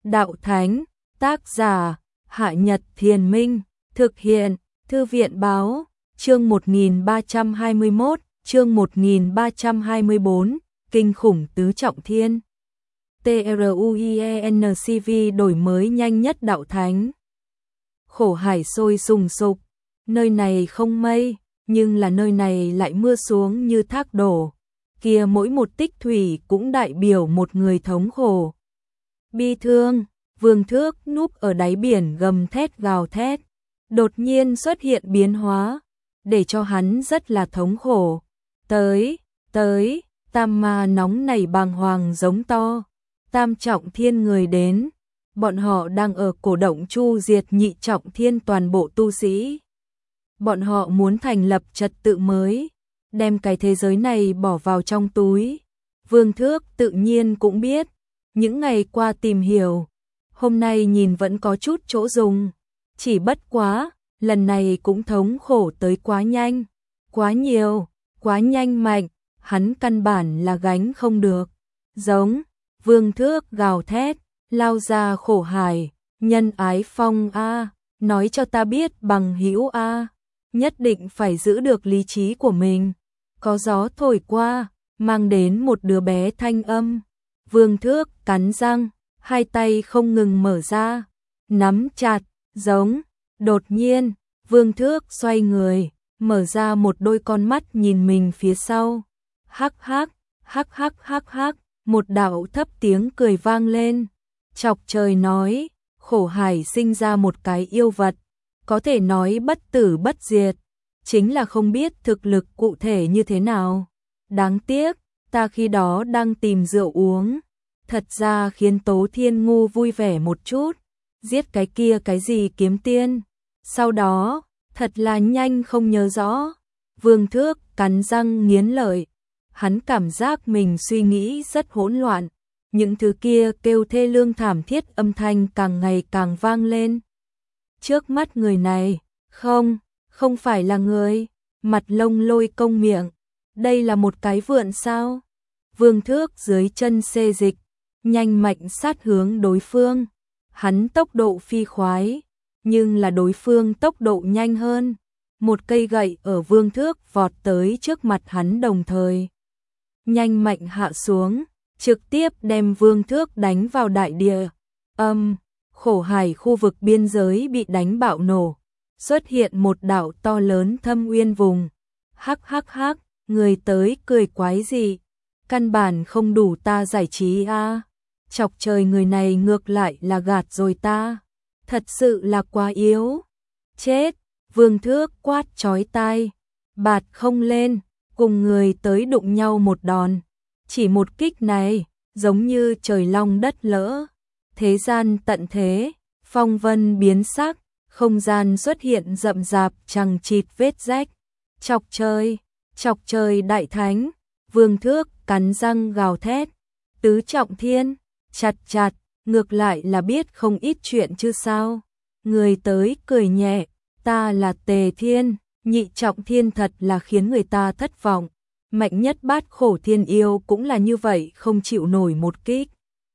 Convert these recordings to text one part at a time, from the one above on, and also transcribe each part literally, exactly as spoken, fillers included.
Đạo Thánh, tác giả, Hạ Nhật Thiền Minh, thực hiện, Thư viện Báo, chương một nghìn ba trăm hai mươi mốt, chương một nghìn ba trăm hai mươi bốn, Kinh khủng tứ trọng thiên. TRUIENCV đổi mới nhanh nhất Đạo Thánh. Khổ hải sôi sùng sục, nơi này không mây, nhưng là nơi này lại mưa xuống như thác đổ. Kia mỗi một tích thủy cũng đại biểu một người thống khổ. Bi thương, Vương Thước núp ở đáy biển gầm thét gào thét, đột nhiên xuất hiện biến hóa, để cho hắn rất là thống khổ. Tới, tới, tam ma nóng nảy bàng hoàng giống to, tam trọng thiên người đến, bọn họ đang ở cổ động chu diệt nhị trọng thiên toàn bộ tu sĩ. Bọn họ muốn thành lập trật tự mới, đem cái thế giới này bỏ vào trong túi. Vương Thước tự nhiên cũng biết, những ngày qua tìm hiểu, hôm nay nhìn vẫn có chút chỗ dùng, chỉ bất quá, lần này cũng thống khổ tới quá nhanh, quá nhiều, quá nhanh mạnh, hắn căn bản là gánh không được. Giống, Vương Thước gào thét, lao ra khổ hải, nhân ái phong a, nói cho ta biết bằng hữu a, nhất định phải giữ được lý trí của mình. Có gió thổi qua, mang đến một đứa bé thanh âm. Vương Thước cắn răng, hai tay không ngừng mở ra, nắm chặt, giống. Đột nhiên, Vương Thước xoay người, mở ra một đôi con mắt nhìn mình phía sau. Hắc hắc, hắc hắc hắc hắc, một đạo thấp tiếng cười vang lên. Chọc trời nói, khổ hải sinh ra một cái yêu vật, có thể nói bất tử bất diệt, chính là không biết thực lực cụ thể như thế nào. Đáng tiếc, ta khi đó đang tìm rượu uống, thật ra khiến Tố Thiên Ngu vui vẻ một chút, giết cái kia cái gì kiếm tiên. Sau đó, thật là nhanh không nhớ rõ. Vương Thước cắn răng nghiến lợi, hắn cảm giác mình suy nghĩ rất hỗn loạn, những thứ kia kêu thê lương thảm thiết âm thanh càng ngày càng vang lên. Trước mắt người này, không, không phải là người, mặt lông lôi công miệng, đây là một cái vượn sao? Vương Thước dưới chân xê dịch, nhanh mạnh sát hướng đối phương, hắn tốc độ phi khoái, nhưng là đối phương tốc độ nhanh hơn. Một cây gậy ở Vương Thước vọt tới trước mặt hắn đồng thời, nhanh mạnh hạ xuống, trực tiếp đem Vương Thước đánh vào đại địa. Âm, um, khổ hải khu vực biên giới bị đánh bạo nổ, xuất hiện một đảo to lớn thâm uyên vùng. Hắc hắc hắc, người tới cười quái gì? Căn bản không đủ ta giải trí a. À. Chọc trời người này ngược lại là gạt rồi ta. Thật sự là quá yếu. Chết, Vương Thước quát chói tai, bạt không lên, cùng người tới đụng nhau một đòn. Chỉ một kích này, giống như trời long đất lỡ. Thế gian tận thế, phong vân biến sắc, không gian xuất hiện rậm rạp chằng chịt vết rách. Chọc trời, chọc trời đại thánh, Vương Thước cắn răng gào thét. Tứ trọng thiên, chặt chặt, ngược lại là biết không ít chuyện chứ sao. Người tới cười nhẹ, ta là Tề Thiên, nhị trọng thiên thật là khiến người ta thất vọng. Mạnh nhất bát khổ thiên yêu cũng là như vậy, không chịu nổi một kích.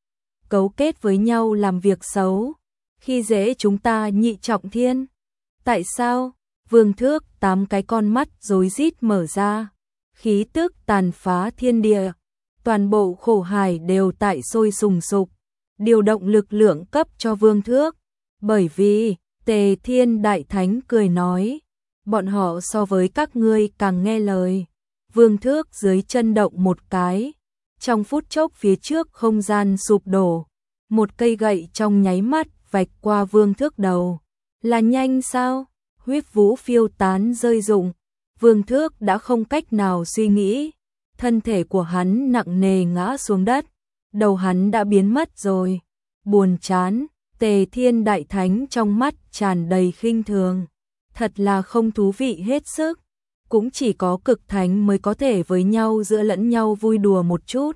Cấu kết với nhau làm việc xấu, khi dễ chúng ta nhị trọng thiên. Tại sao? Vương Thước tám cái con mắt rối rít mở ra, khí tức tàn phá thiên địa, toàn bộ khổ hải đều tại sôi sùng sục, điều động lực lượng cấp cho Vương Thước. Bởi vì, Tề Thiên Đại Thánh cười nói, bọn họ so với các ngươi càng nghe lời. Vương Thước dưới chân động một cái, trong phút chốc phía trước không gian sụp đổ, một cây gậy trong nháy mắt vạch qua Vương Thước đầu. Là nhanh sao? Huyết vũ phiêu tán rơi rụng, Vương Thước đã không cách nào suy nghĩ, thân thể của hắn nặng nề ngã xuống đất, đầu hắn đã biến mất rồi. Buồn chán, Tề Thiên Đại Thánh trong mắt tràn đầy khinh thường, thật là không thú vị hết sức, cũng chỉ có cực thánh mới có thể với nhau giữa lẫn nhau vui đùa một chút.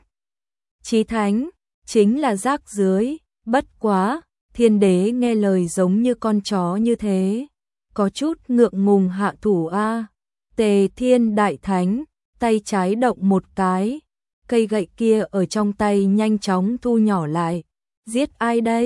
Chí thánh, chính là rác rưới, bất quá, thiên đế nghe lời giống như con chó như thế, có chút ngượng ngùng hạ thủ a. Tề Thiên Đại Thánh, tay trái động một cái, cây gậy kia ở trong tay nhanh chóng thu nhỏ lại. Giết ai đây?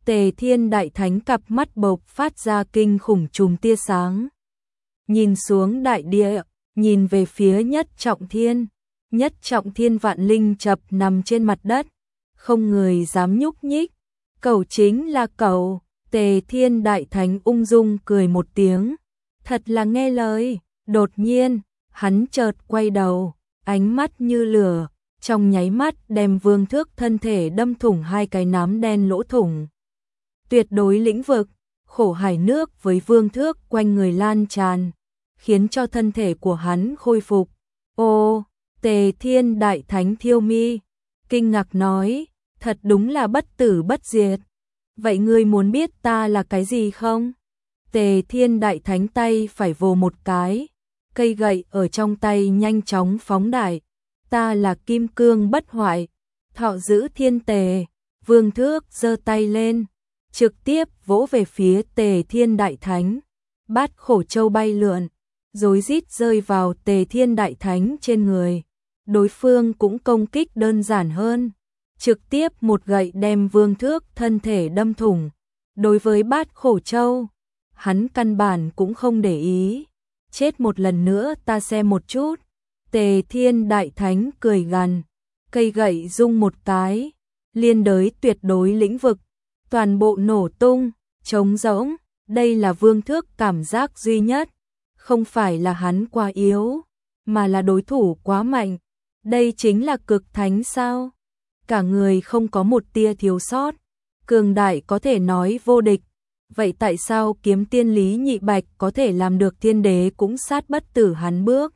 Tề Thiên Đại Thánh cặp mắt bộc phát ra kinh khủng chùm tia sáng. Nhìn xuống đại địa, nhìn về phía Nhất Trọng Thiên. Nhất Trọng Thiên vạn linh chập nằm trên mặt đất, không người dám nhúc nhích. Cậu chính là cậu. Tề Thiên Đại Thánh ung dung cười một tiếng, thật là nghe lời. Đột nhiên, hắn chợt quay đầu, ánh mắt như lửa, trong nháy mắt đem Vương Thước thân thể đâm thủng hai cái nám đen lỗ thủng. Tuyệt đối lĩnh vực, khổ hải nước với Vương Thước quanh người lan tràn, khiến cho thân thể của hắn khôi phục. Ô, Tề Thiên Đại Thánh thiêu mi, kinh ngạc nói, thật đúng là bất tử bất diệt. Vậy ngươi muốn biết ta là cái gì không? Tề Thiên Đại Thánh tay phải vồ một cái, cây gậy ở trong tay nhanh chóng phóng đại. Ta là kim cương bất hoại, thọ giữ thiên tề. Vương Thước giơ tay lên, trực tiếp vỗ về phía Tề Thiên Đại Thánh. Bát khổ châu bay lượn, rối rít rơi vào Tề Thiên Đại Thánh trên người. Đối phương cũng công kích đơn giản hơn, trực tiếp một gậy đem Vương Thước thân thể đâm thủng. Đối với bát khổ châu, hắn căn bản cũng không để ý. Chết một lần nữa ta xem một chút. Tề Thiên Đại Thánh cười gằn, cây gậy rung một cái, liên đới tuyệt đối lĩnh vực, toàn bộ nổ tung, trống rỗng. Đây là Vương Thước cảm giác duy nhất, không phải là hắn quá yếu, mà là đối thủ quá mạnh. Đây chính là cực thánh sao? Cả người không có một tia thiếu sót, cường đại có thể nói vô địch. Vậy tại sao kiếm tiên Lý Nhị Bạch có thể làm được thiên đế cũng sát bất tử hắn bước?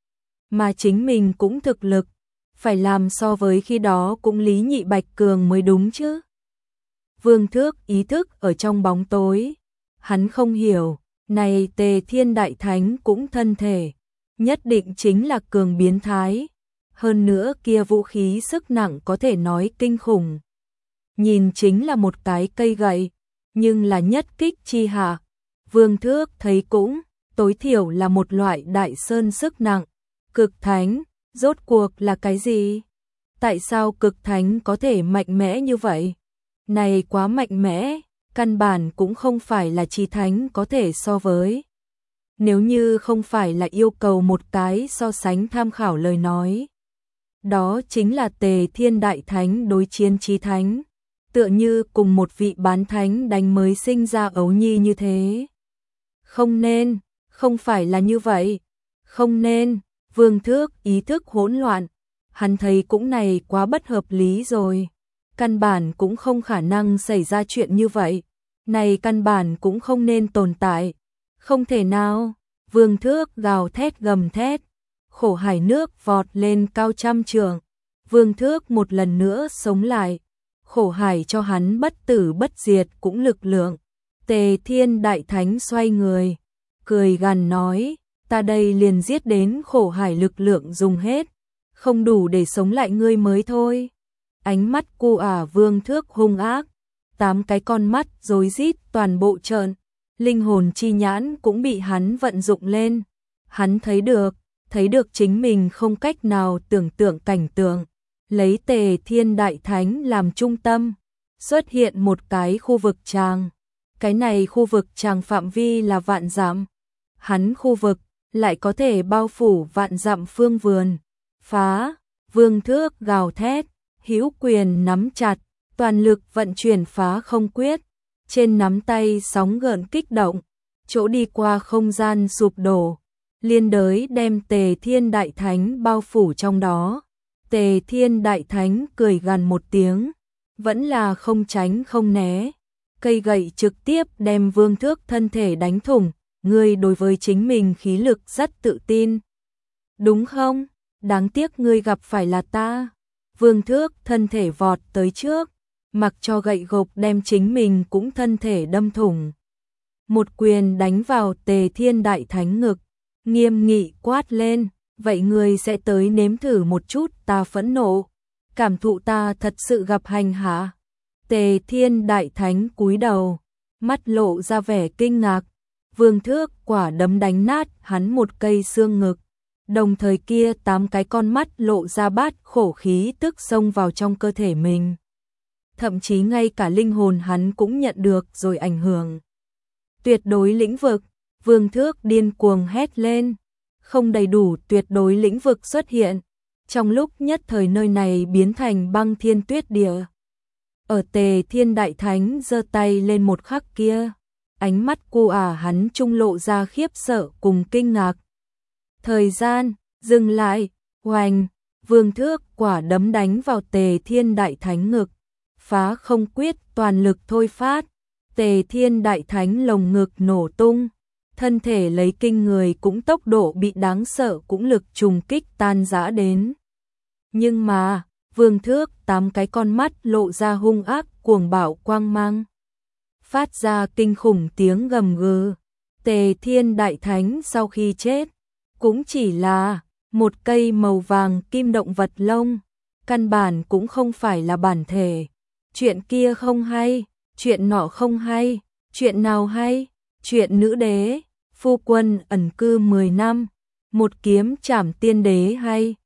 Mà chính mình cũng thực lực, phải làm so với khi đó cũng Lý Nhị Bạch cường mới đúng chứ. Vương Thước ý thức ở trong bóng tối, hắn không hiểu, này Tề Thiên Đại Thánh cũng thân thể, nhất định chính là cường biến thái. Hơn nữa kia vũ khí sức nặng có thể nói kinh khủng. Nhìn chính là một cái cây gậy, nhưng là nhất kích chi hạ. Vương Thước thấy cũng, tối thiểu là một loại đại sơn sức nặng. Cực thánh, rốt cuộc là cái gì? Tại sao cực thánh có thể mạnh mẽ như vậy? Này quá mạnh mẽ, căn bản cũng không phải là chi thánh có thể so với. Nếu như không phải là yêu cầu một cái so sánh tham khảo lời nói, đó chính là Tề Thiên Đại Thánh đối chiến chí thánh, tựa như cùng một vị bán thánh đánh mới sinh ra ấu nhi như thế. Không nên, không phải là như vậy, không nên. Vương Thước ý thức hỗn loạn, hắn thấy cũng này quá bất hợp lý rồi, căn bản cũng không khả năng xảy ra chuyện như vậy, này căn bản cũng không nên tồn tại, không thể nào. Vương Thước gào thét gầm thét, khổ hải nước vọt lên cao trăm trượng. Vương Thước một lần nữa sống lại, khổ hải cho hắn bất tử bất diệt cũng lực lượng. Tề Thiên Đại Thánh xoay người, cười gằn nói, ta đây liền giết đến khổ hải lực lượng dùng hết, không đủ để sống lại ngươi mới thôi. Ánh mắt cu ả Vương Thước hung ác, tám cái con mắt rối rít toàn bộ trợn, linh hồn chi nhãn cũng bị hắn vận dụng lên. Hắn thấy được, thấy được chính mình không cách nào tưởng tượng cảnh tượng, lấy Tề Thiên Đại Thánh làm trung tâm, xuất hiện một cái khu vực tràng. Cái này khu vực tràng phạm vi là vạn dặm, hắn khu vực lại có thể bao phủ vạn dặm phương vườn. Phá, Vương Thước gào thét, hữu quyền nắm chặt, toàn lực vận chuyển phá không quyết, trên nắm tay sóng gợn kích động, chỗ đi qua không gian sụp đổ, liên đới đem Tề Thiên Đại Thánh bao phủ trong đó. Tề Thiên Đại Thánh cười gằn một tiếng, vẫn là không tránh không né, cây gậy trực tiếp đem Vương Thước thân thể đánh thủng. Ngươi đối với chính mình khí lực rất tự tin, đúng không? Đáng tiếc ngươi gặp phải là ta. Vương Thước thân thể vọt tới trước, mặc cho gậy gộc đem chính mình cũng thân thể đâm thủng. Một quyền đánh vào Tề Thiên Đại Thánh ngực, nghiêm nghị quát lên, vậy ngươi sẽ tới nếm thử một chút ta phẫn nộ, cảm thụ ta thật sự gặp hành hạ. Tề Thiên Đại Thánh cúi đầu, mắt lộ ra vẻ kinh ngạc. Vương Thước quả đấm đánh nát hắn một cây xương ngực, đồng thời kia tám cái con mắt lộ ra bát khổ khí tức xông vào trong cơ thể mình. thậm chí ngay cả linh hồn hắn cũng nhận được rồi ảnh hưởng. Tuyệt đối lĩnh vực, Vương Thước điên cuồng hét lên, không đầy đủ tuyệt đối lĩnh vực xuất hiện, trong lúc nhất thời nơi này biến thành băng thiên tuyết địa. Ở Tề Thiên Đại Thánh giơ tay lên một khắc kia, ánh mắt cô ả hắn trung lộ ra khiếp sợ cùng kinh ngạc. Thời gian, dừng lại, oanh, Vương Thước quả đấm đánh vào Tề Thiên Đại Thánh ngực, phá không quyết toàn lực thôi phát, Tề Thiên Đại Thánh lồng ngực nổ tung, thân thể lấy kinh người cũng tốc độ bị đáng sợ cũng lực trùng kích tan rã đến. Nhưng mà, Vương Thước tám cái con mắt lộ ra hung ác cuồng bạo quang mang, phát ra kinh khủng tiếng gầm gừ. Tề Thiên Đại Thánh sau khi chết, cũng chỉ là một cây màu vàng kim động vật lông, căn bản cũng không phải là bản thể. Chuyện kia không hay, chuyện nọ không hay, chuyện nào hay, chuyện nữ đế, phu quân ẩn cư mười năm, một kiếm trảm tiên đế hay.